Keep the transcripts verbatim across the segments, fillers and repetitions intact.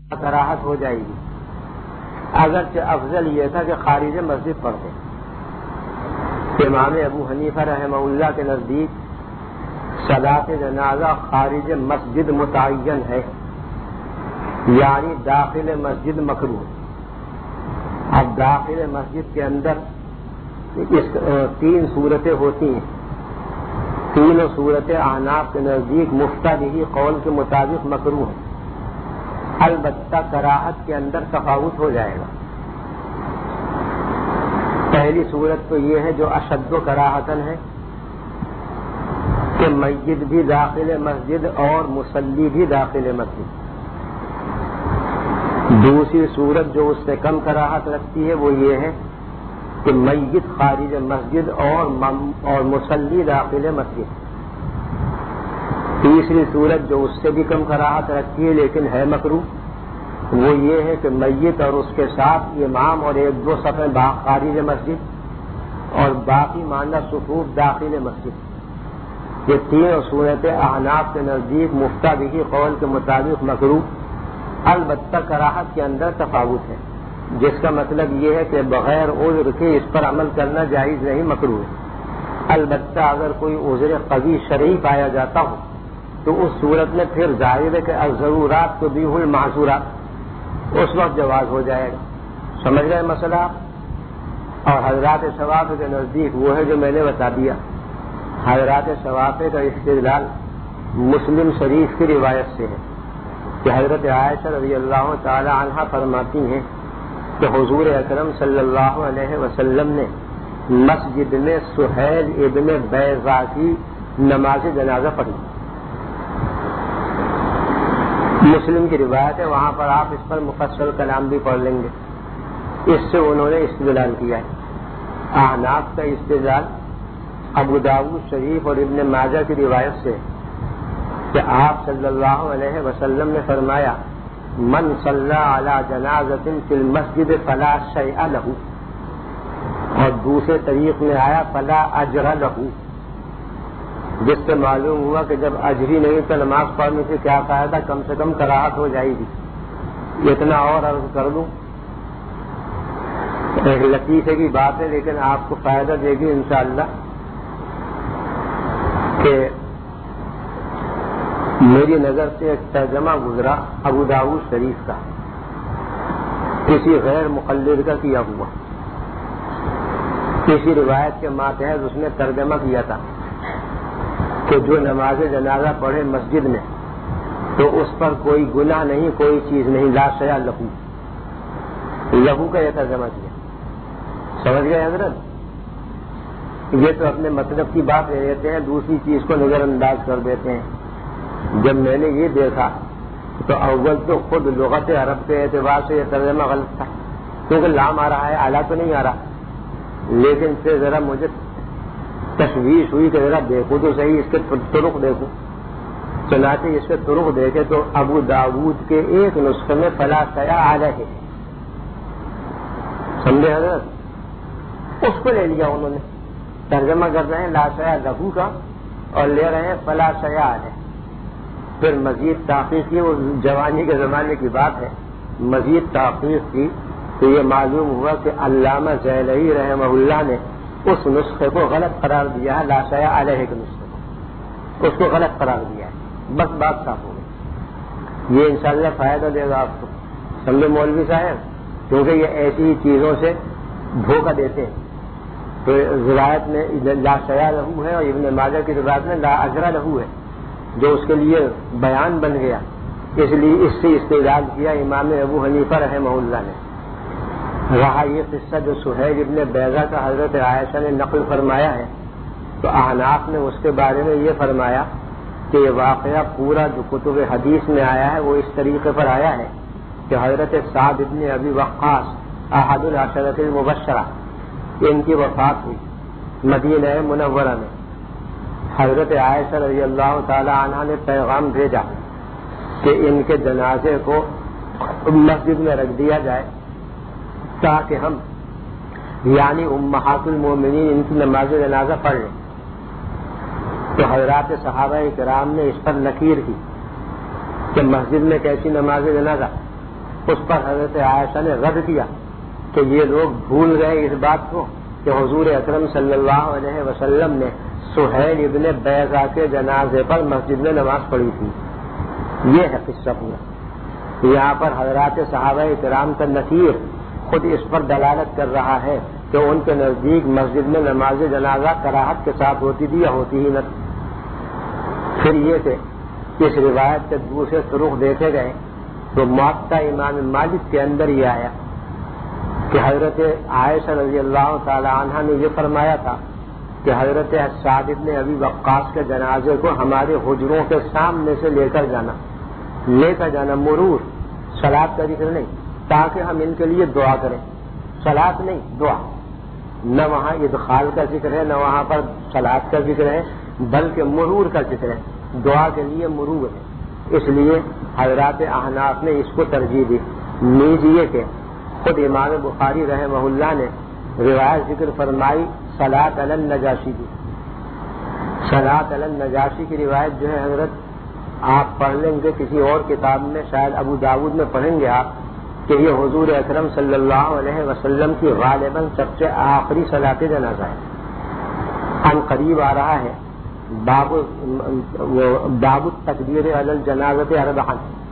کراہت ہو جائے گی، اگرچہ افضل یہ تھا کہ خارج مسجد پڑھتے۔ امام ابو حنیفہ رحمہ اللہ کے نزدیک صلاۃ جنازہ خارج مسجد متعین ہے، یعنی داخل مسجد مکروہ۔ اب داخل مسجد کے اندر اس تین صورتیں ہوتی ہیں، تینوں صورتیں احناف کے نزدیک مفتدی قول کے مطابق مکروہ ہیں، البتہ کراہت کے اندر تفاوت ہو جائے گا۔ پہلی صورت تو یہ ہے جو اشد و کراہتن ہے کہ مسجد بھی داخل مسجد اور مصلی بھی داخل مسجد۔ دوسری صورت جو اس سے کم کراہت رکھتی ہے وہ یہ ہے کہ میت خارج مسجد اور اور مصلی داخل مسجد۔ تیسری صورت جو اس سے بھی کم کراہت رکھتی ہے لیکن ہے مکروہ، وہ یہ ہے کہ میت اور اس کے ساتھ امام اور ایک دو صفیں خارج مسجد اور باقی ماندہ صفوف داخل مسجد۔ یہ تینوں صورتیں احناف کے نزدیک مفتدی قول کے مطابق مکروہ، البتہ کراہت کے اندر تفاوت ہے، جس کا مطلب یہ ہے کہ بغیر عذر کے اس پر عمل کرنا جائز نہیں، مکروہ ہے۔ البتہ اگر کوئی عذر قوی شرعی پایا جاتا ہو تو اس صورت میں پھر ظاہر ہے کہ الضرورات تبیح المعذورات، اس وقت جواز ہو جائے گا۔ سمجھ رہے ہیں مسئلہ؟ اور حضرات شوافی کے نزدیک وہ ہے جو میں نے بتا دیا۔ حضرات شوافی کا استدلال مسلم شریف کی روایت سے ہے کہ حضرت عائشہ رضی اللہ تعالی عنہا فرماتی ہیں کہ حضور اکرم صلی اللہ علیہ وسلم نے مسجد میں سہیل ابن بیضاء کی نماز جنازہ پڑھی۔ مسلم کی روایت ہے، وہاں پر آپ اس پر مفصل کلام بھی پڑھ لیں گے۔ اس سے انہوں نے استدلال کیا ہے۔ احناف کا استدلال ابو داؤد شریف اور ابن ماجہ کی روایت سے کہ آپ صلی اللہ علیہ وسلم نے فرمایا من صلی علی جنازۃ فی المسجد فلا شیء لہ، اور دوسرے طریق میں آیا فلا اجر لہ، جس سے معلوم ہوا کہ جب اجری نہیں تو نماز پڑھنے سے کیا فائدہ، کم سے کم کراہت ہو جائے گی۔ اتنا اور عرض کر دوں، ایک لطیفے کی بات ہے لیکن آپ کو فائدہ دے گی انشاءاللہ، کہ میری نظر سے ایک ترجمہ گزرا ابو داؤد شریف کا، کسی غیر مقلد کا کیا ہوا، کسی روایت کے ماتحت اس نے ترجمہ کیا تھا کہ جو نماز جنازہ پڑھے مسجد میں تو اس پر کوئی گناہ نہیں، کوئی چیز نہیں، لا شیء لہو، لہو کا یہ ترجمہ کیا۔ سمجھ گئے حضرت؟ یہ تو اپنے مطلب کی بات لے لیتے ہیں، دوسری چیز کو نظر انداز کر دیتے ہیں۔ جب میں نے یہ دیکھا تو اول تو خود لغت عرب کے اعتبار سے یہ ترجمہ غلط تھا، کیونکہ لام آ رہا ہے، اعلیٰ تو نہیں آ رہا، لیکن پھر ذرا مجھے تشویش ہوئی کہ ذرا دیکھوں تو صحیح، اس کے طرق دیکھوں۔ چنانچہ اس کے طرق دیکھے تو ابو داؤد کے ایک نسخے میں فلا شیء علیہ ہے، سمجھے حضرت؟ اس کو لے لیا انہوں نے، ترجمہ کر رہے ہیں لا شیء لہو کا اور لے رہے ہیں فلا شیء علیہ۔ پھر مزید تحقیق کی، وہ جوانی کے زمانے کی بات ہے، مزید تحقیق کی تو یہ معلوم ہوا کہ علامہ زیلعی رحمہ اللہ نے اس نسخے کو غلط قرار دیا ہے، لا شیء علیہ کے نسخے کو، اس کو غلط قرار دیا ہے، بس بات صاف ہو گئی۔ یہ انشاءاللہ فائدہ دے گا آپ کو، سمجھے مولوی صاحب؟ کیونکہ یہ ایسی ہی چیزوں سے دھوکہ دیتے ہیں۔ تو روایت میں لا شیء لہو ہے اور ابن ماجہ کی روایت میں لا اجر لہو ہے، جو اس کے لیے بیان بن گیا، اس لیے اس سے استدلال کیا امام ابو حنیفہ رحمہ اللہ نے۔ رہا یہ قصہ جو سہیل ابن بیضاء کا حضرت عائشہ نے نقل فرمایا ہے، تو احناف نے اس کے بارے میں یہ فرمایا کہ یہ واقعہ پورا جو کتب حدیث میں آیا ہے وہ اس طریقے پر آیا ہے کہ حضرت سعد ابن ابی وقاص احد العشرۃ المبشرہ، ان کی وفات ہوئی مدینہ منورہ میں۔ حضرت عائشہ رضی اللہ تعالی عنہ نے پیغام بھیجا کہ ان کے جنازے کو مسجد میں رکھ دیا جائے تاکہ ہم یعنی امہات المومنین ان کی نماز جنازہ پڑھ لیں۔ تو حضرات صحابہ کرام نے اس پر نکیر کی کہ مسجد میں کیسی نماز جنازہ، اس پر حضرت عائشہ نے رد کیا کہ یہ لوگ بھول گئے اس بات کو کہ حضور اکرم صلی اللہ علیہ وسلم نے سہیل ابن بیضہ کے جنازے پر مسجد میں نماز پڑھی تھی. یہ ہے قصہ پورا. یہاں پر حضرات صحابہ کرام کا نصیر خود اس پر دلالت کر رہا ہے کہ ان کے نزدیک مسجد میں نماز جنازہ کراہت کے ساتھ ہوتی تھی یا ہوتی ہی نہ. پھر یہ کہ اس روایت کے دوسرے طرق دیکھے گئے تو موطا امام مالک کے اندر یہ آیا کہ حضرت عائشہ رضی اللہ تعالی عنہ نے یہ فرمایا تھا کہ حضرت سعد بن ابی وقاص کے جنازے کو ہمارے حجروں کے سامنے سے لے کر جانا لے کر جانا مرور، صلاۃ کا ذکر نہیں، تاکہ ہم ان کے لیے دعا کریں. صلاۃ نہیں، دعا. نہ وہاں ادخال کا ذکر ہے، نہ وہاں پر صلاۃ کا ذکر ہے، بلکہ مرور کا ذکر ہے. دعا کے لیے مرور ہے. اس لیے حضرات احناف نے اس کو ترجیح دی. نیز یہ کہ خود امام بخاری رحمہ اللہ نے روایت ذکر فرمائی صلاۃ علی النجاشی کی. صلاۃ علی النجاشی کی روایت جو ہے حضرت آپ پڑھ لیں گے کسی اور کتاب میں، شاید ابو داود میں پڑھیں گے آپ کہ یہ حضور اکرم صلی اللہ علیہ وسلم کی غالباً سب سے آخری صلاۃ جنازہ ہے. ان قریب آ رہا ہے باب باب التکبیر علی الجنازۃ اربعا.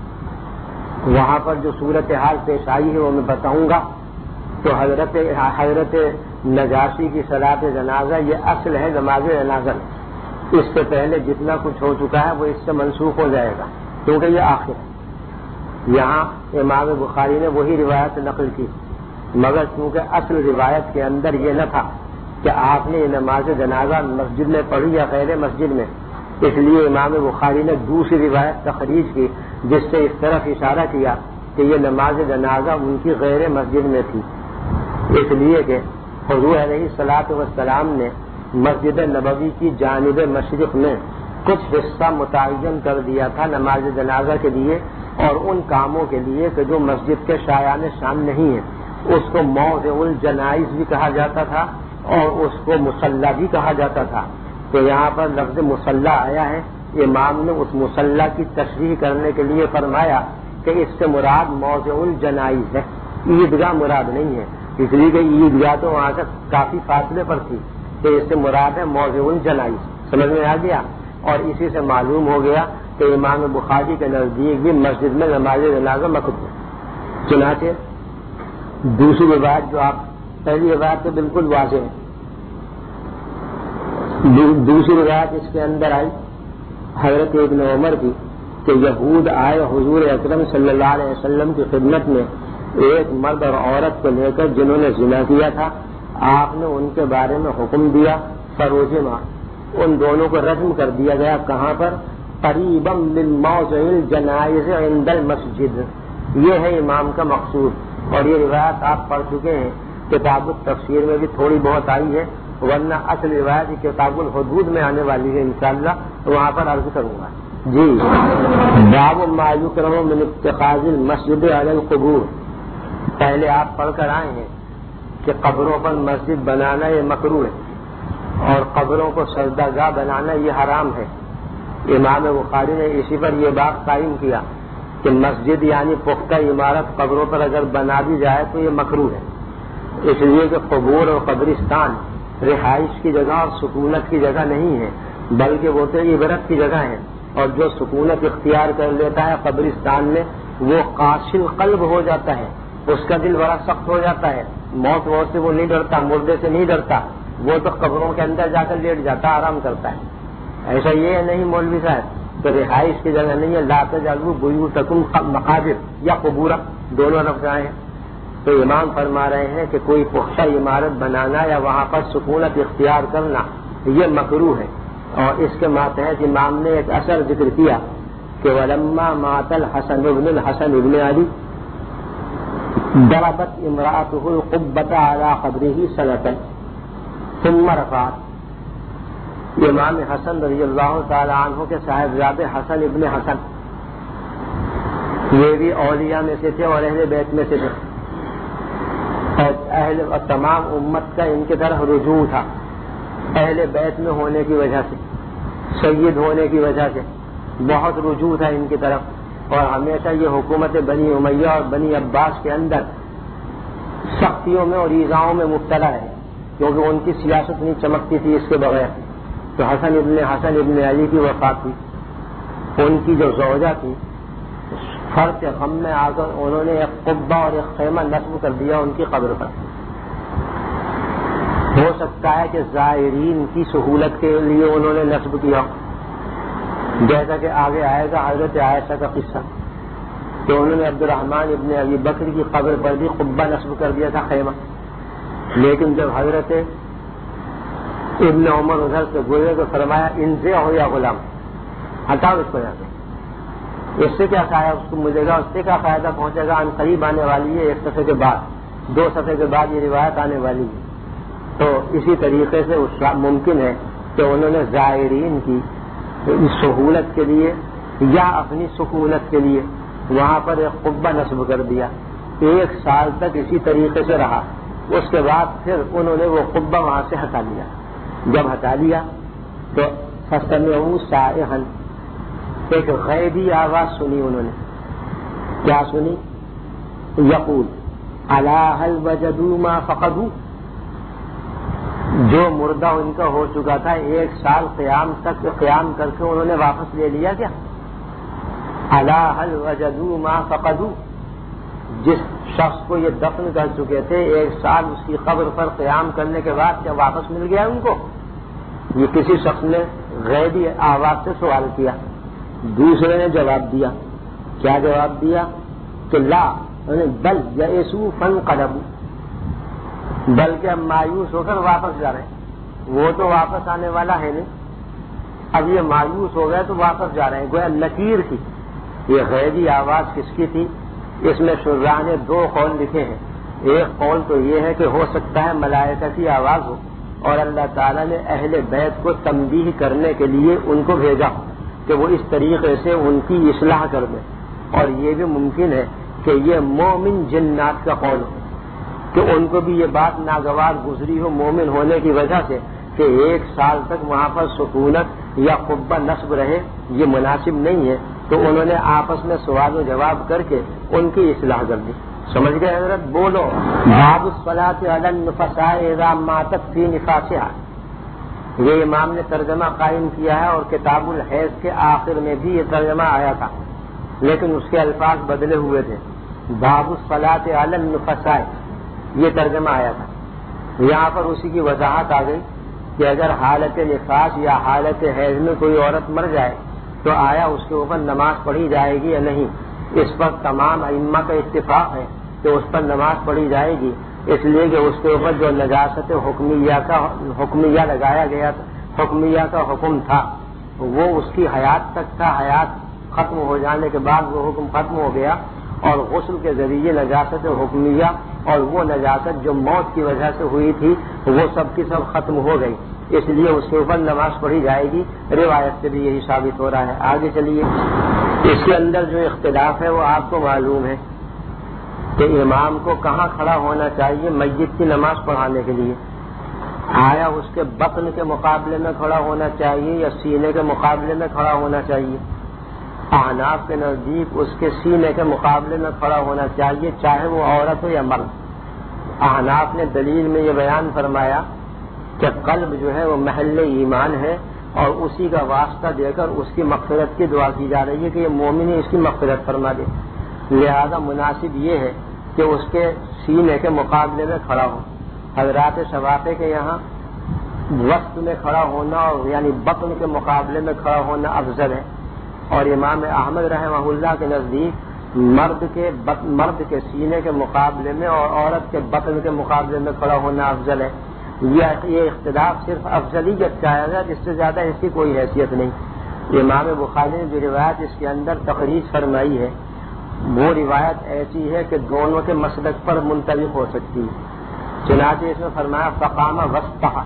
وہاں پر جو صورتحال پیش آئی ہے وہ میں بتاؤں گا. تو حضرت حضرت نجاشی کی صلاۃ جنازہ یہ اصل ہے نماز جنازہ. اس سے پہلے جتنا کچھ ہو چکا ہے وہ اس سے منسوخ ہو جائے گا کیونکہ یہ آخر ہے. یہاں امام بخاری نے وہی روایت نقل کی، مگر کیونکہ اصل روایت کے اندر یہ نہ تھا کہ آپ نے یہ نماز جنازہ مسجد میں پڑھی یا غیر مسجد میں، اس لیے امام بخاری نے دوسری روایت تخریج کی جس سے اس طرف اشارہ کیا کہ یہ نماز جنازہ ان کی غیر مسجد میں تھی. اس لیے کہ حضور علیہ الصلوۃ والسلام نے مسجد نبوی کی جانب مشرق میں کچھ حصہ متعین کر دیا تھا نماز جنازہ کے لیے اور ان کاموں کے لیے کہ جو مسجد کے شایان شان نہیں ہیں. اس کو موضع الجنائز بھی کہا جاتا تھا اور اس کو مصلی بھی کہا جاتا تھا. تو یہاں پر لفظ مصلی آیا ہے. امام نے اس مصلی کی تشریح کرنے کے لیے فرمایا کہ اس سے مراد موضع الجنائز ہے، عیدگاہ مراد نہیں ہے، اس لیے کہ عیدگاہ تو وہاں سے کافی فاصلے پر تھی. تو اس سے مراد ہے موضع الجنائز. سمجھ میں آ گیا؟ اور اسی سے معلوم ہو گیا کہ امام بخاری کے نزدیک بھی مسجد میں نماز جنازہ مکروہ ہے. چنانچہ دوسری روایت جو آپ پہلی روایت تو بالکل واضح ہے، دوسری روایت اس کے اندر آئی حضرت ابن عمر کی کہ یہود آئے حضور اکرم صلی اللہ علیہ وسلم کی خدمت میں ایک مرد اور عورت کو لے کر جنہوں نے زنا کیا تھا. آپ نے ان کے بارے میں حکم دیا فروجما، ان دونوں کو رجم کر دیا گیا. کہاں پر؟ قریبا من موضع الجنائز عند المسجد. یہ ہے امام کا مقصود. اور یہ روایت آپ پڑھ چکے ہیں، کتاب التفسیر میں بھی تھوڑی بہت آئی ہے، ورنہ اصل روایت کتاب الحدود میں آنے والی ہے انشاءاللہ، وہاں پر عرض کروں گا. جی باب ما یکرہ من اتخاذ المسجد علی القبور. پہلے آپ پڑھ کر آئے ہیں کہ قبروں پر مسجد بنانا یہ مکروہ ہے اور قبروں کو سجدہ گاہ بنانا یہ حرام ہے. امام بخاری نے اسی پر یہ بات قائم کیا کہ مسجد یعنی پختہ عمارت قبروں پر اگر بنا دی جائے تو یہ مکروہ ہے، اس لیے کہ قبور اور قبرستان رہائش کی جگہ اور سکونت کی جگہ نہیں ہے، بلکہ وہ تو عبرت کی جگہ ہے. اور جو سکونت اختیار کر لیتا ہے قبرستان میں وہ قاصل قلب ہو جاتا ہے، اس کا دل بڑا سخت ہو جاتا ہے. موت ووت سے وہ نہیں ڈرتا، مردے سے نہیں ڈرتا، وہ تو قبروں کے اندر جا کر لیٹ جاتا، آرام کرتا ہے. ایسا یہ ہے نہیں مولوی صاحب، تو رہائش کی جگہ نہیں ہے. لا تجعلوا بیوتکم مقابر یا قبور دونوں لفظ آئے ہیں. تو امام فرما رہے ہیں کہ کوئی پختہ عمارت بنانا یا وہاں پر سکونت اختیار کرنا یہ مکروہ ہے. اور اس کے ماتحت امام نے ایک اثر ذکر کیا کہ ولما مات الحسن بن الحسن بن علی ضربت امرأته القبة على قبره سنة ثم رفعت. امام حسن رضی اللہ تعالی عنہ کے صاحبزادے حسن ابن حسن یہ بھی اولیاء میں سے تھے اور اہل بیت میں سے تھے، اور اہل اور تمام امت کا ان کی طرف رجوع تھا اہل بیت میں ہونے کی وجہ سے، سید ہونے کی وجہ سے بہت رجوع تھا ان کی طرف. اور ہمیشہ یہ حکومت بنی امیہ اور بنی عباس کے اندر سختیوں میں اور ایذاؤں میں مبتلا ہے، کیونکہ ان کی سیاست نہیں چمکتی تھی اس کے بغیر. تو حسن ابن حسن ابن علی کی وفات ہوئی. ان کی جو زوجہ تھی فرق غم میں آ کر انہوں نے ایک قبہ اور ایک خیمہ نصب کر دیا ان کی قبر پر. ہو سکتا ہے کہ زائرین کی سہولت کے لیے انہوں نے نصب کیا، جیسا کہ آگے آئے گا حضرت عائشہ کا قصہ کہ انہوں نے عبد الرحمن ابن ابی بکر کی قبر پر بھی قبہ نصب کر دیا تھا، خیمہ. لیکن جب حضرت ابن عمر ادھر سے گزرے تو فرمایا انزے ہو یا غلام، ہٹاؤ اس کو یہاں سے. اس سے کیا فائدہ اس کو ملے گا، اس سے کیا فائدہ پہنچے گا؟ ان قریب آنے والی ہے، ایک صفحے کے بعد، دو صفحے کے بعد یہ روایت آنے والی ہے. تو اسی طریقے سے اس ممکن ہے کہ انہوں نے زائرین کی سہولت کے لیے یا اپنی سکونت کے لیے وہاں پر ایک قبہ نصب کر دیا. ایک سال تک اسی طریقے سے رہا. اس کے بعد پھر انہوں نے وہ قبہ وہاں سے ہٹا لیا. جب ہٹا لیا تو فسمعوا صائحا، ایک غیبی آواز سنی انہوں نے. کیا سنی؟ یقول الا هل وجدوا ما فقدوا، جو مردہ ان کا ہو چکا تھا ایک سال قیام تک قیام کر کے انہوں نے واپس لے لیا کیا؟ الا هل وجدوا ما فقدوا، جس شخص کو یہ دفن کر چکے تھے ایک سال اس کی قبر پر قیام کرنے کے بعد کیا واپس مل گیا ان کو؟ یہ کسی شخص نے غیبی آواز سے سوال کیا. دوسرے نے جواب دیا. کیا جواب دیا؟ کہ لا بل یئسوا فانقلبوا، بلکہ ہم مایوس ہو کر واپس جا رہے ہیں. وہ تو واپس آنے والا ہے نہیں، اب یہ مایوس ہو گئے تو واپس جا رہے ہیں. گویا نکیر تھی. یہ غیبی آواز کس کی تھی؟ اس میں شراح نے دو قول لکھے ہیں. ایک قول تو یہ ہے کہ ہو سکتا ہے ملائکہ کی آواز ہو اور اللہ تعالیٰ نے اہل بیت کو تنبیہ کرنے کے لیے ان کو بھیجا کہ وہ اس طریقے سے ان کی اصلاح کر دیں. اور یہ بھی ممکن ہے کہ یہ مومن جنات کا قول ہو کہ ان کو بھی یہ بات ناگوار گزری ہو مومن ہونے کی وجہ سے کہ ایک سال تک وہاں پر سکونت یا قبہ نصب رہے، یہ مناسب نہیں ہے. تو انہوں نے آپس میں سوال و جواب کر کے ان کی اصلاح کر دی. سمجھ گئے حضرت؟ بولو. باب الصلاۃ علی النفساء اذا ماتت فی نفاسها، یہ امام نے ترجمہ قائم کیا ہے اور کتاب الحیض کے آخر میں بھی یہ ترجمہ آیا تھا لیکن اس کے الفاظ بدلے ہوئے تھے. باب الصلاۃ علی النفساء یہ ترجمہ آیا تھا. یہاں پر اسی کی وضاحت آ گئی کہ اگر حالت نفاس یا حالت حیض میں کوئی عورت مر جائے تو آیا اس کے اوپر نماز پڑھی جائے گی یا نہیں؟ اس پر تمام ائمہ کا اتفاق ہے کہ اس پر نماز پڑھی جائے گی، اس لیے کہ اس کے اوپر جو نجاست حکمیہ کا حکمیہ لگایا گیا تھا، حکمیہ کا حکم تھا، وہ اس کی حیات تک تھا. حیات ختم ہو جانے کے بعد وہ حکم ختم ہو گیا اور غسل کے ذریعے نجاست حکمیہ اور وہ نجاست جو موت کی وجہ سے ہوئی تھی وہ سب کی سب ختم ہو گئی. اس لیے اس کے اوپر نماز پڑھی جائے گی. روایت سے بھی یہی ثابت ہو رہا ہے. آگے چلیے. اس کے اندر جو اختلاف ہے وہ آپ کو معلوم ہے کہ امام کو کہاں کھڑا ہونا چاہیے میت کی نماز پڑھانے کے لیے. آیا اس کے بطن کے مقابلے میں کھڑا ہونا چاہیے یا سینے کے مقابلے میں کھڑا ہونا چاہیے؟ احناف کے نزدیک اس کے سینے کے مقابلے میں کھڑا ہونا چاہیے چاہے وہ عورت ہو یا مرد. احناف نے دلیل میں یہ بیان فرمایا کہ قلب جو ہے وہ محل ایمان ہے اور اسی کا واسطہ دے کر اس کی مغفرت کی دعا کی جا رہی ہے کہ یہ مومن اس کی مغفرت فرما دے. لہذا مناسب یہ ہے کہ اس کے سینے کے مقابلے میں کھڑا ہو. حضرات شوافع کے یہاں وسط میں کھڑا ہونا اور یعنی بطن کے مقابلے میں کھڑا ہونا افضل ہے اور امام احمد رحمہ اللہ کے نزدیک مرد کے مرد کے سینے کے مقابلے میں اور عورت کے بطن کے مقابلے میں کھڑا ہونا افضل ہے. یہ اختلاف صرف افضلیت کا ہے، جس سے زیادہ اس کی کوئی حیثیت نہیں. امام بخاری نے جو روایت اس کے اندر تخریج فرمائی ہے وہ روایت ایسی ہے کہ دونوں کے مسلک پر منطبق ہو سکتی ہے. چنانچہ اس میں فرمایا فقام وسطہ،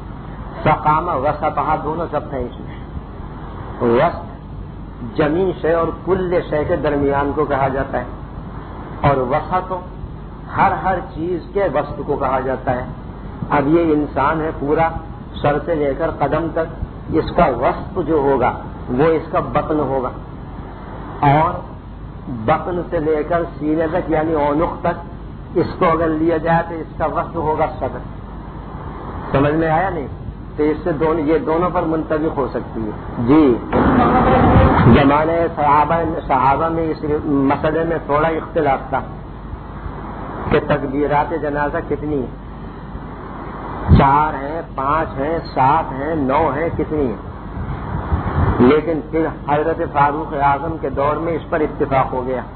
فقام وسطہ دونوں شبد ہیں اس میں. وسط جمی شے اور کل شے کے درمیان کو کہا جاتا ہے اور وسط ہر ہر چیز کے وسط کو کہا جاتا ہے. اب یہ انسان ہے پورا سر سے لے کر قدم تک، اس کا وسط جو ہوگا وہ اس کا بطن ہوگا اور بطن سے لے کر سینے تک یعنی اونق تک اس کو اگر لیا جائے تو اس کا وزن ہوگا صدر. سمجھ میں آیا نہیں؟ تو اس سے دونوں یہ دونوں پر منطبق ہو سکتی ہے. جی زمانے صحابہ صحابہ میں اس مسئلے میں تھوڑا اختلاف تھا کہ تکبیرات جنازہ کتنی ہیں, چار ہیں, پانچ ہیں, سات ہیں, نو ہیں, کتنی ہیں. لیکن پھر حضرت فاروق اعظم کے دور میں اس پر اتفاق ہو گیا,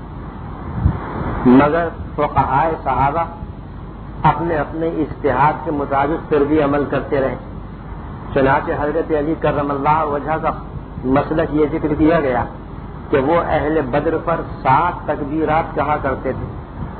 مگر فقہائے صحابہ اپنے اپنے اجتہاد کے مطابق پھر بھی عمل کرتے رہے. چنانچہ حضرت علی کرم اللہ وجہ کا مسلک یہ ذکر کیا گیا کہ وہ اہل بدر پر سات تکبیرات کہا کرتے تھے,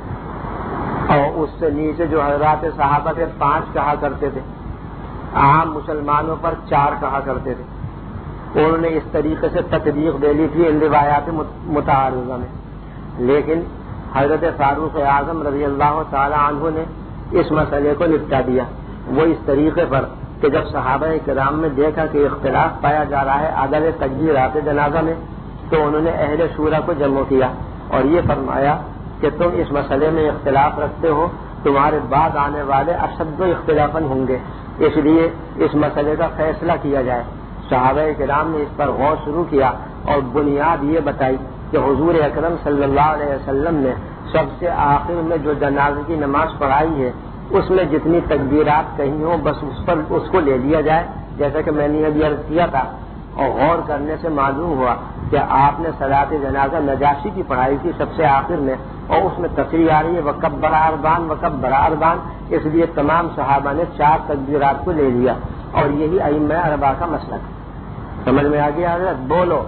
اور اس سے نیچے جو حضرات صحابہ تھے پانچ کہا کرتے تھے, عام مسلمانوں پر چار کہا کرتے تھے. انہوں نے اس طریقے سے تطبیق دے لی تھی ان روایات متعارضہ میں. لیکن حضرت فاروق اعظم رضی اللہ تعالی عنہ نے اس مسئلے کو نپٹا دیا, وہ اس طریقے پر کہ جب صحابہ کرام میں دیکھا کہ اختلاف پایا جا رہا ہے عدد تکبیرات جنازہ میں, تو انہوں نے اہل شورا کو جمع کیا اور یہ فرمایا کہ تم اس مسئلے میں اختلاف رکھتے ہو, تمہارے بعد آنے والے اشد و اختلافاً ہوں گے, اس لیے اس مسئلے کا فیصلہ کیا جائے. صحابہ کرام نے اس پر غور شروع کیا اور بنیاد یہ بتائی کہ حضور اکرم صلی اللہ علیہ وسلم نے سب سے آخر میں جو جنازے کی نماز پڑھائی ہے اس میں جتنی تکبیرات کہیں ہوں بس اس پر اس کو لے لیا جائے, جیسا کہ میں نے ابھی عرض کیا تھا. اور غور کرنے سے معلوم ہوا کہ آپ نے صلاۃ جنازہ نجاشی کی پڑھائی تھی سب سے آخر میں, اور اس میں تصریح آ رہی ہے وکبر اربعا وکبر اربعا, اس لیے تمام صحابہ نے چار تکبیرات کو لے لیا, اور یہی ائمہ اربعہ کا مسلک ہے. سمجھ میں آ گیا حضرت؟ بولو.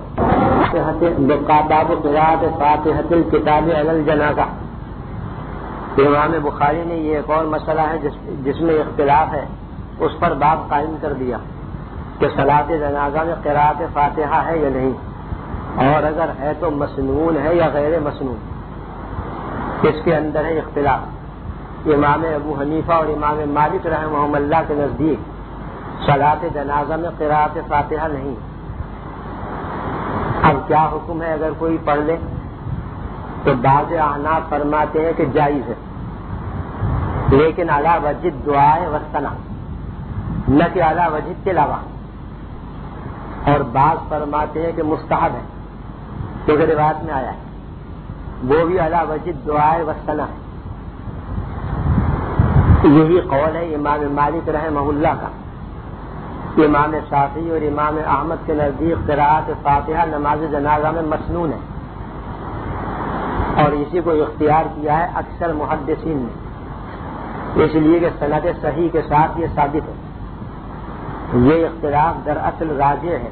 باب قراءۃ فاتحۃ الکتاب علی الجنازہ. امام بخاری نے یہ ایک اور مسئلہ ہے جس, جس میں اختلاف ہے, اس پر باب قائم کر دیا کہ صلاۃ جنازہ میں قراءۃ فاتحہ ہے یا نہیں, اور اگر ہے تو مسنون ہے یا غیر مسنون. اس کے اندر ہے اختلاف. امام ابو حنیفہ اور امام مالک رحمہم اللہ کے نزدیک صلاۃ جنازہ میں قراءۃ فاتحہ نہیں. اب کیا حکم ہے اگر کوئی پڑھ لے؟ تو بعض احناف فرماتے ہیں کہ جائز ہے, لیکن علی وجہ دعائے وسطنا, نہ کہ علی وجہ تلاوہ. اور بعض فرماتے ہیں کہ مستحب ہے, کیونکہ روایت میں آیا ہے, وہ بھی علی وجہ دعائے وسطنا ہے. یہی قول ہے امام مالک رحمہ اللہ کا. امام شافعی اور امام احمد کے نزدیک قراءت فاتحہ نماز جنازہ میں مسنون ہے, اور اسی کو اختیار کیا ہے اکثر محدثین نے, اس لیے کہ سند صحیح کے ساتھ یہ ثابت ہے. یہ اختلاف دراصل راجع ہے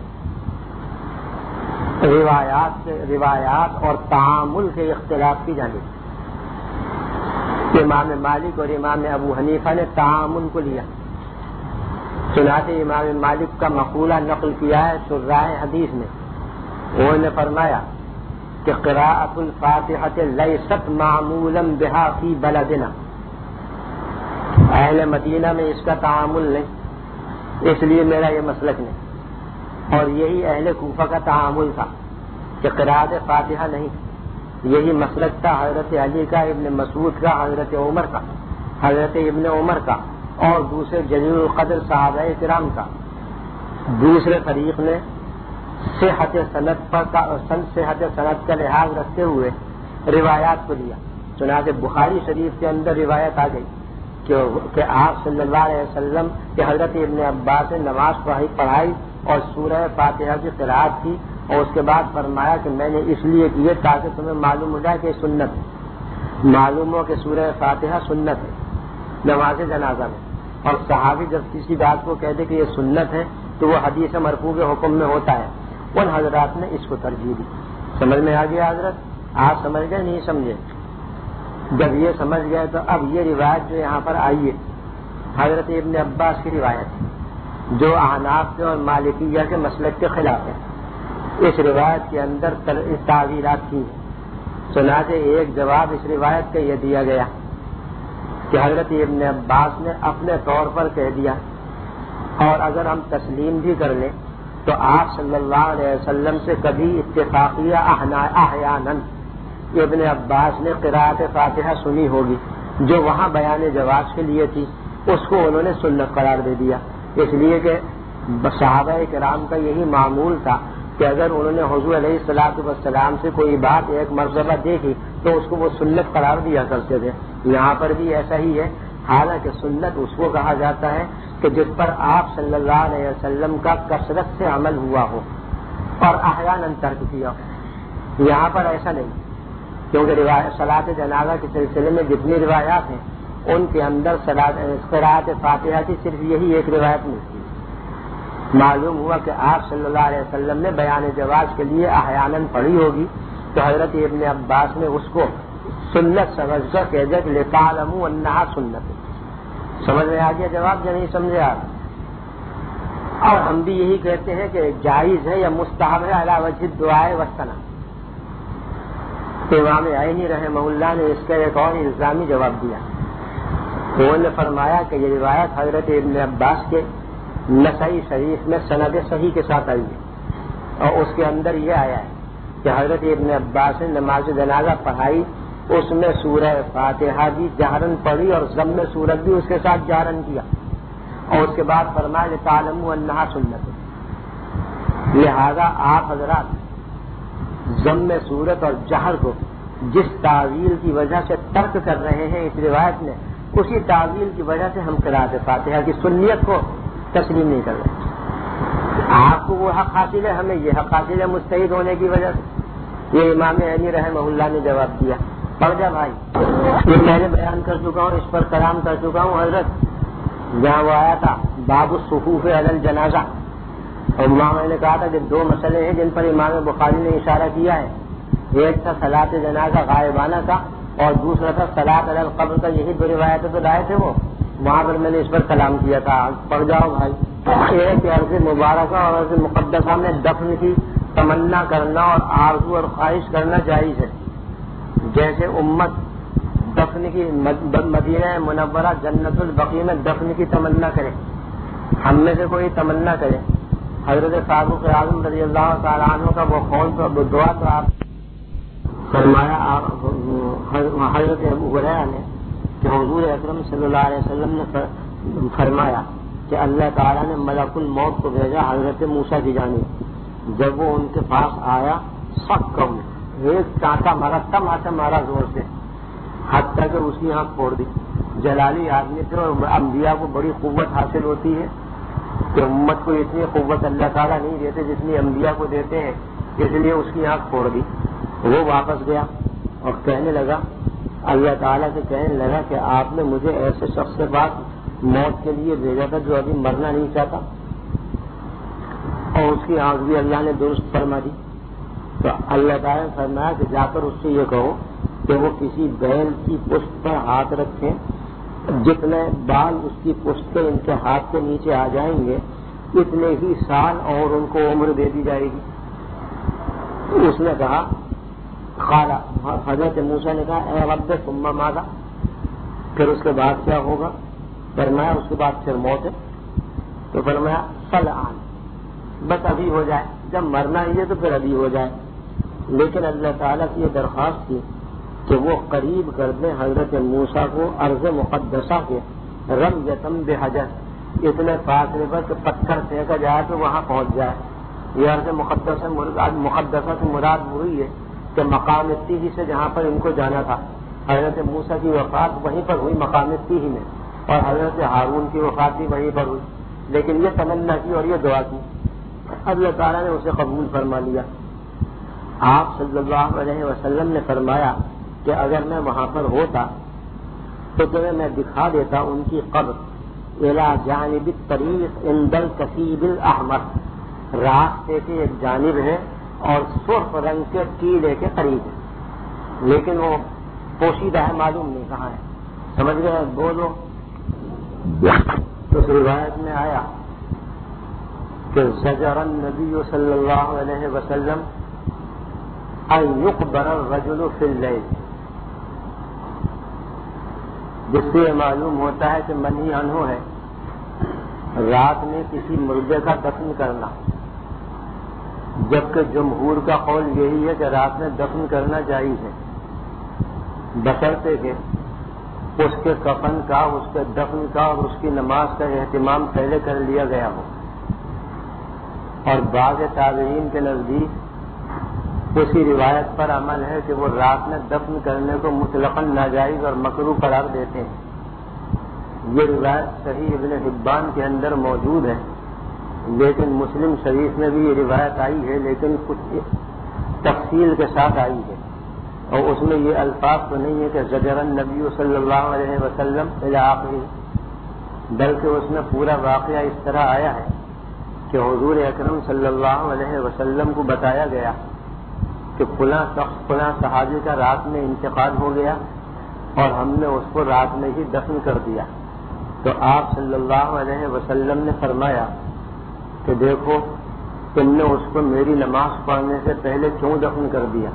روایات سے روایات اور تعامل کے اختلاف کی جانب. امام مالک اور امام ابو حنیفہ نے تعامل کو لیا. چنانچہ امام مالک کا مقولہ نقل کیا ہے شراح حدیث میں, انہوں نے فرمایا کہ قراءۃ الفاتحۃ لیست معمولا بہا فی بلدنا. اہل مدینہ میں اس کا تعامل نہیں, اس لیے میرا یہ مسلک نہیں. اور یہی اہل کوفہ کا تعامل تھا کہ قراءت فاتحہ نہیں. یہی مسلک تھا حضرت علی کا, ابن مسعود کا, حضرت عمر کا, حضرت ابن عمر کا, اور دوسرے جلیل القدر صحابہ کرام کا. دوسرے فریق نے صحت سند پر صحت سند کا لحاظ رکھتے ہوئے روایات کو لیا. چنانچہ بخاری شریف کے اندر روایت آ گئی کہ آپ صلی اللہ علیہ وسلم کے حضرت ابن عباس نے نماز پڑھائی اور سورہ فاتحہ کی قرأت کی, اور اس کے بعد فرمایا کہ میں نے اس لیے کیے تاکہ تمہیں معلوم ہو جائے کہ سنت ہے. معلوم ہو کہ سورہ فاتحہ سنت ہے نماز جنازہ میں. اور صحابی جب کسی بات کو کہتے کہ یہ سنت ہے تو وہ حدیث مرفوع کے حکم میں ہوتا ہے. ان حضرات نے اس کو ترجیح دی. سمجھ میں آ گیا حضرت؟ آپ سمجھ گئے نہیں سمجھے؟ جب یہ سمجھ گئے تو اب یہ روایت جو یہاں پر آئی ہے حضرت ابن عباس کی روایت ہے, جو احناف کے اور مالکیہ کے مسلک کے خلاف ہے. اس روایت کے اندر تعویلات کی ہیں. چنانچہ ایک جواب اس روایت کا یہ دیا گیا کہ حضرت ابن عباس نے اپنے طور پر کہہ دیا, اور اگر ہم تسلیم بھی کر لیں تو آپ صلی اللہ علیہ وسلم سے کبھی اتفاقیہ احیاناً ابن عباس نے قراءت فاتحہ سنی ہوگی جو وہاں بیان جواز کے لیے تھی، اس کو انہوں نے سنت قرار دے دیا، اس لیے کہ صحابہ کرام کا یہی معمول تھا کہ اگر انہوں نے حضور علیہ الصلوۃ والسلام سے کوئی بات ایک مرتبہ دیکھی تو اس کو وہ سنت قرار دیا کرتے تھے۔ یہاں پر بھی ایسا ہی ہے، حالانکہ سنت اس کو کہا جاتا ہے کہ جس پر آپ صلی اللہ علیہ وسلم کا کثرت سے عمل ہوا ہو اور احیاناً ترک کیا ہو۔ یہاں پر ایسا نہیں، کیونکہ روایت صلاۃ جنازہ کے سلسلے میں جتنی روایات ہیں ان کے اندر قراءت فاتحہ کی صرف یہی ایک روایت ملتی ہے۔ معلوم ہوا کہ آپ صلی اللہ علیہ وسلم نے بیان جواز کے لیے احیاناً پڑھی ہوگی، تو حضرت ابن عباس نے اس کو سنت سمجھ کر کہہ دیا کہ لِتَعْلَمُوا أَنَّهَا سُنَّةٌ۔ سمجھ میں آ گیا جواب یا نہیں سمجھے آپ؟ اور ہم بھی یہی کہتے ہیں کہ جائز ہے یا مستحب ہے علی وجہ الدعاء والثناء۔ امام عینی رحمہ اللہ نے اس کا ایک اور الزامی جواب دیا، انہوں نے فرمایا کہ یہ روایت حضرت ابن عباس کے نسائی شریف میں سند صحیح کے ساتھ آئی ہے، اور اس کے اندر یہ آیا ہے کہ حضرت ابن عباس نے نماز جنازہ پڑھائی، اس میں سورہ فاتحہ بھی جہرن پڑھی اور ضم سورت بھی اس کے ساتھ جہرن کیا، اور اس کے بعد فرمایا لِتَعْلَمُوا أَنَّهَا سُنَّةٌ۔ لہذا آپ حضرات ضم سورت اور جہر کو جس تعویل کی وجہ سے ترک کر رہے ہیں اس روایت میں، اسی تعویل کی وجہ سے ہم قراءت فاتحہ کی سنیت کو تسلیم نہیں کر رہے۔ آپ کو وہ حق حاصل ہے، ہمیں یہ حق حاصل ہے مجتہد ہونے کی وجہ سے۔ یہ امام عینی رحمہ اللہ نے جواب دیا۔ پڑھ جا بھائی، یہ میں نے بیان کر چکا ہوں، اس پر کلام کر چکا ہوں حضرت، جہاں وہ آیا تھا باب الصفوف علی الجنازہ، اور امام نے کہا تھا کہ دو مسئلے ہیں جن پر امام بخاری نے اشارہ کیا ہے، ایک تھا صلاۃ جنازہ غائبانہ کا اور دوسرا تھا صلاۃ علی القبر کا۔ یہی دو روایتیں تو لائے تھے وہ، وہاں پر میں نے اس پر کلام کیا تھا۔ پڑھ جاؤ بھائی۔ ایک عرض مبارکہ اور عرض مقدسہ میں دفن کی تمنا کرنا اور آرزو اور خواہش کرنا جائز ہے، جیسے امت دفن کی مدینہ منورہ جنت البقیع میں دفن کی تمنا کرے۔ ہم میں سے کوئی تمنا کرے، حضرت فاروق اعظم رضی اللہ تعالیٰ عنہ کا وہ قول تو دعا تو آپ فرمایا حضرت ابو ہریرہ نے کہ حضور اکرم صلی اللہ علیہ وسلم نے فرمایا کہ اللہ تعالیٰ نے ملک الموت کو بھیجا حضرت موسیٰ کی جانب، جب وہ ان کے پاس آیا سخت کم ایک چانٹا مارا، تم آتا مارا زور سے، حتیٰ کہ اس کی آنکھ پھوڑ دی۔ جلالی آدمی تھے اور انبیاء کو بڑی قوت حاصل ہوتی ہے کہ امت کو اتنی قوت اللہ تعالیٰ نہیں دیتے جتنی انبیاء کو دیتے ہیں، اس لیے اس کی آنکھ پھوڑ دی۔ وہ واپس گیا اور کہنے لگا، اللہ تعالیٰ سے کہنے لگا کہ آپ نے مجھے ایسے شخص کے بعد موت کے لیے بھیجا تھا جو ابھی مرنا نہیں چاہتا، اور اس کی آنکھ بھی اللہ نے درست فرما دی۔ تو اللہ تعالیٰ نے فرمایا کہ جا کر اس سے یہ کہو کہ وہ کسی بیل کی پشت پر ہاتھ رکھیں، جتنے بال اس کی پشت کے ان کے ہاتھ کے نیچے آ جائیں گے اتنے ہی سال اور ان کو عمر دے دی جائے گی۔ اس نے کہا خالا، حضرت موسیٰ نے کہا اے رب ثم ماذا، پھر اس کے بعد کیا ہوگا؟ فرمایا اس کے بعد پھر موت ہے۔ تو فرمایا فالآن، بس ابھی ہو جائے، جب مرنا ہی ہے تو پھر ابھی ہو جائے۔ لیکن اللہ تعالیٰ کی یہ درخواست تھی کہ وہ قریب کر دیں حضرت موسیٰ کو ارض مقدسہ کے رمزۃ بحجر، اتنے فاصلے پر کہ پتھر پھینکا جائے تو وہاں پہنچ جائے۔ یہ ارض مقدسہ مقدسہ سے مراد وہی ہے کہ مقام تیہ سے جہاں پر ان کو جانا تھا، حضرت موسیٰ کی وفات وہیں پر ہوئی مقام تیہ میں، اور حضرت ہارون کی وفات بھی وہیں پر ہوئی، لیکن یہ تمنا کی اور یہ دعا کی، اللہ تعالیٰ نے اسے قبول فرما لیا۔ آپ صلی اللہ علیہ وسلم نے فرمایا کہ اگر میں وہاں پر ہوتا تو تمہیں میں دکھا دیتا ان کی قبر الی جانب الطریق عند الکثیب الاحمر، راستے کے ایک جانب ہے اور سرخ رنگ کے ٹیلے کے قریب ہے، لیکن وہ پوشیدہ ہے، معلوم نہیں کہاں ہے۔ سمجھ گئے؟ بولو۔ تو روایت میں آیا کہ زجر النبی صلی اللہ علیہ وسلم ان یقبر الرجل فی اللیل، جس سے یہ معلوم ہوتا ہے کہ منہی عنہ ہے رات میں کسی مردے کا دفن کرنا، جبکہ جمہور کا قول یہی ہے کہ رات میں دفن کرنا جائز ہے۔ بشرطے کہ اس کے کفن کا، اس کے دفن کا اور اس کی نماز کا اہتمام پہلے کر لیا گیا ہو۔ اور بعض تابعین کے نزدیک اسی روایت پر عمل ہے کہ وہ رات میں دفن کرنے کو مطلقاً ناجائز اور مکروہ قرار دیتے ہیں۔ یہ روایت صحیح ابن حبان کے اندر موجود ہے، لیکن مسلم شریف میں بھی یہ روایت آئی ہے، لیکن کچھ تفصیل کے ساتھ آئی ہے، اور اس میں یہ الفاظ تو نہیں ہے کہ زجر النبی صلی اللہ علیہ وسلم الی آخری، بلکہ اس میں پورا واقعہ اس طرح آیا ہے کہ حضور اکرم صلی اللہ علیہ وسلم کو بتایا گیا کہ فلاں شخص فلاں صحابی کا رات میں انتقال ہو گیا اور ہم نے اس کو رات میں ہی دفن کر دیا۔ تو آپ صلی اللہ علیہ وسلم نے فرمایا کہ دیکھو تم نے اس کو میری نماز پڑھنے سے پہلے کیوں دفن کر دیا؟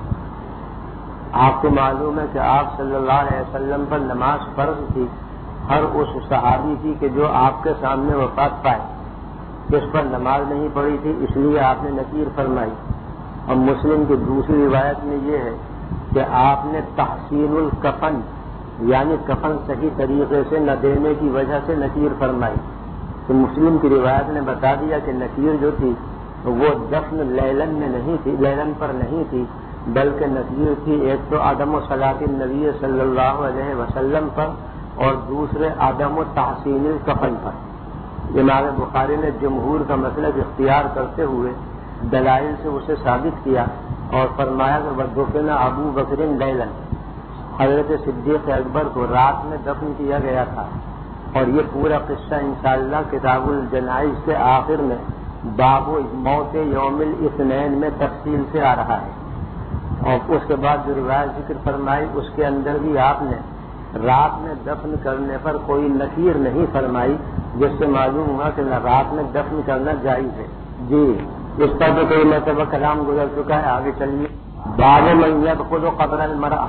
آپ کو معلوم ہے کہ آپ صلی اللہ علیہ وسلم پر نماز فرض تھی ہر اس صحابی کی کہ جو آپ کے سامنے وفات پائے، جس پر نماز نہیں پڑھی تھی، اس لیے آپ نے نکیر فرمائی۔ اور مسلم کی دوسری روایت میں یہ ہے کہ آپ نے تحسین الکفن یعنی کفن صحیح طریقے سے نہ دینے کی وجہ سے نکیر فرمائی۔ تو مسلم کی روایت نے بتا دیا کہ نکیر جو تھی وہ دفن لیلن میں نہیں تھی، لیلن پر نہیں تھی، بلکہ نکیر تھی ایک تو عدم و صلاۃ النبی صلی اللہ علیہ وسلم پر اور دوسرے عدم و تحسین الکفن پر۔ امام بخاری نے جمہور کا مسلک اختیار کرتے ہوئے دلائل سے اسے ثابت کیا اور فرمایا کہ وَدُفِنَ ابو بکر لیلاً، حضرت صدیق اکبر کو رات میں دفن کیا گیا تھا۔ اور یہ پورا قصہ انشاءاللہ کتاب الجنائز کے آخر میں باب موت یوم الاثنین میں تفصیل سے آ رہا ہے۔ اور اس کے بعد جو روایت ذکر فرمائی اس کے اندر بھی آپ نے رات میں دفن کرنے پر کوئی نکیر نہیں فرمائی، جس سے معلوم ہوا کہ نہ رات میں دفن کرنا جائز ہے۔ جی اس پر تو کوئی مرتبہ کلام گزر چکا ہے، آگے چلیے۔ باب من يدخل قبر المرأة،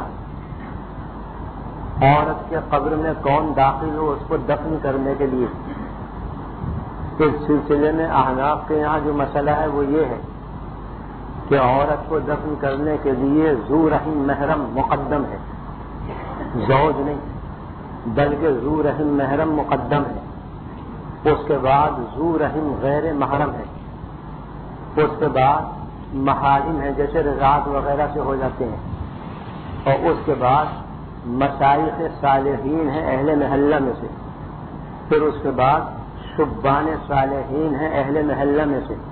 عورت کے قبر میں کون داخل ہو اس کو دفن کرنے کے لیے۔ اس سلسلے میں احناف کے یہاں جو مسئلہ ہے وہ یہ ہے کہ عورت کو دفن کرنے کے لیے ذو رحم محرم مقدم ہے، زوج نہیں بلکہ ذو رحم محرم مقدم ہے۔ اس کے بعد ذو رحم غیر محرم ہے، اس کے بعد محارم ہے جیسے رضاعت وغیرہ سے ہو جاتے ہیں، اور اس کے بعد مشائخ صالحین ہیں اہل محلہ میں سے، پھر اس کے بعد شبان صالحین ہیں اہل محلہ میں سے۔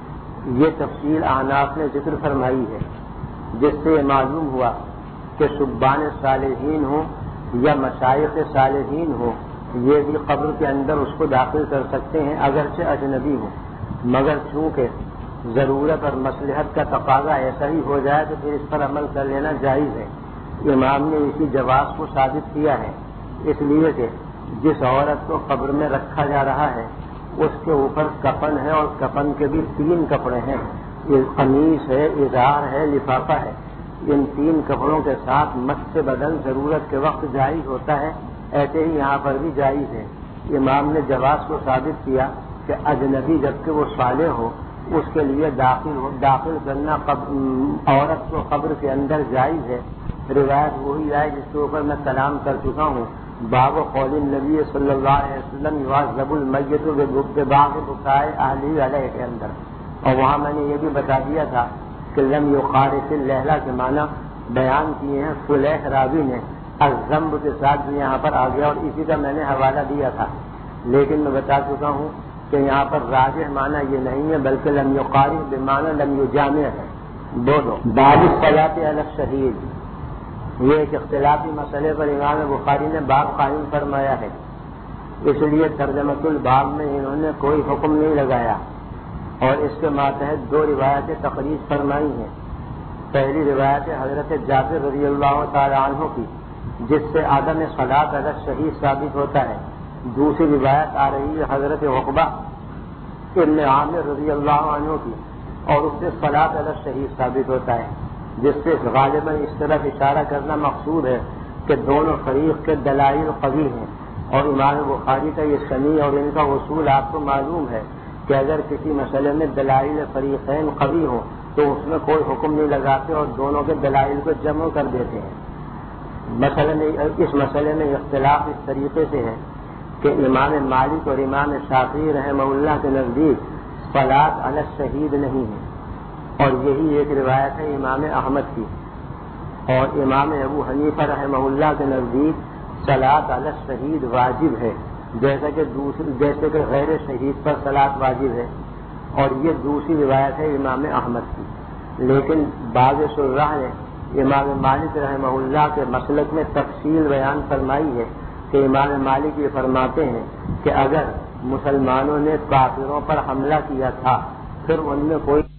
یہ تفصیل احناف نے ذکر فرمائی ہے، جس سے یہ معلوم ہوا کہ شبان صالحین ہوں یا مشائخ صالحین ہوں، یہ بھی قبر کے اندر اس کو داخل کر سکتے ہیں اگرچہ اجنبی ہوں، مگر چونکہ ضرورت اور مصلحت کا تقاضا ایسا ہی ہو جائے تو پھر اس پر عمل کر لینا جائز ہے۔ امام نے اسی جواز کو ثابت کیا ہے، اس لیے کہ جس عورت کو قبر میں رکھا جا رہا ہے اس کے اوپر کفن ہے، اور کفن کے بھی تین کپڑے ہیں، قمیص ہے، ازار ہے، لفافہ ہے۔ ان تین کپڑوں کے ساتھ مس بدن ضرورت کے وقت جائز ہوتا ہے، ایسے ہی یہاں پر بھی جائز ہے۔ امام نے جواز کو ثابت کیا کہ اجنبی جبکہ وہ صالح ہو اس کے لیے داخل ہو داخل کرنا عورت کو قبر کے اندر جائز ہے۔ روایت وہی ہے جس کے اوپر میں کلام کر چکا ہوں، باب قول النبی صلی اللہ علیہ وسلم یعذب المیت ببعض بکاء اہلہ علیہ کے اندر، اور وہاں میں نے یہ بھی بتا دیا تھا کہ لم یخارف اللیلہ کے معنی بیان کیے ہیں فلیح راوی نے، الذنب کے ساتھ بھی یہاں پر آ گیا، اور اسی کا میں نے حوالہ دیا تھا، لیکن میں بتا چکا ہوں کہ یہاں پر راجح معنی یہ نہیں ہے بلکہ لم یقارف بمعنی لم یجامع ہے دونوں۔ باب الصلاۃ علی الشہید، یہ ایک اختلافی مسئلے پر امام بخاری نے باب قائم فرمایا ہے، اس لیے ترجمۃ الباب میں انہوں نے کوئی حکم نہیں لگایا، اور اس کے ماتحت دو روایتیں تخریج فرمائی ہیں۔ پہلی روایت حضرت جابر رضی اللہ تعالی عنہ کی، جس سے عدم صلاۃ علی الشہید ثابت ہوتا ہے۔ دوسری روایت آ رہی ہے حضرت عقبہ ابن عامر رضی اللہ عنہ کی، اور اس سے صلاۃ علی الشہید ثابت ہوتا ہے، جس سے غالباً اس طرف اشارہ کرنا مقصود ہے کہ دونوں فریق کے دلائل قوی ہیں، اور امام بخاری کا یہ سمیع اور ان کا اصول آپ کو معلوم ہے کہ اگر کسی مسئلے میں دلائل فریقین قوی ہوں تو اس میں کوئی حکم نہیں لگاتے اور دونوں کے دلائل کو جمع کر دیتے ہیں۔ مسئلے میں اس مسئلے میں اختلاف اس طریقے سے ہے کہ امام مالک اور امام شافعی رحمہ اللہ کے نزدیک صلاۃ علی الشہید نہیں ہے، اور یہی ایک روایت ہے امام احمد کی، اور امام ابو حنیفہ رحمہ اللہ کے نزدیک صلاۃ علی الشہید واجب ہے، جیسا کہ دوسری جیسے کہ غیر شہید پر صلاۃ واجب ہے، اور یہ دوسری روایت ہے امام احمد کی۔ لیکن بعض شراح نے امام مالک رحمہ اللہ کے مسلک میں تفصیل بیان فرمائی ہے کہ امام مالک یہ فرماتے ہیں کہ اگر مسلمانوں نے کافروں پر حملہ کیا تھا، پھر ان میں کوئی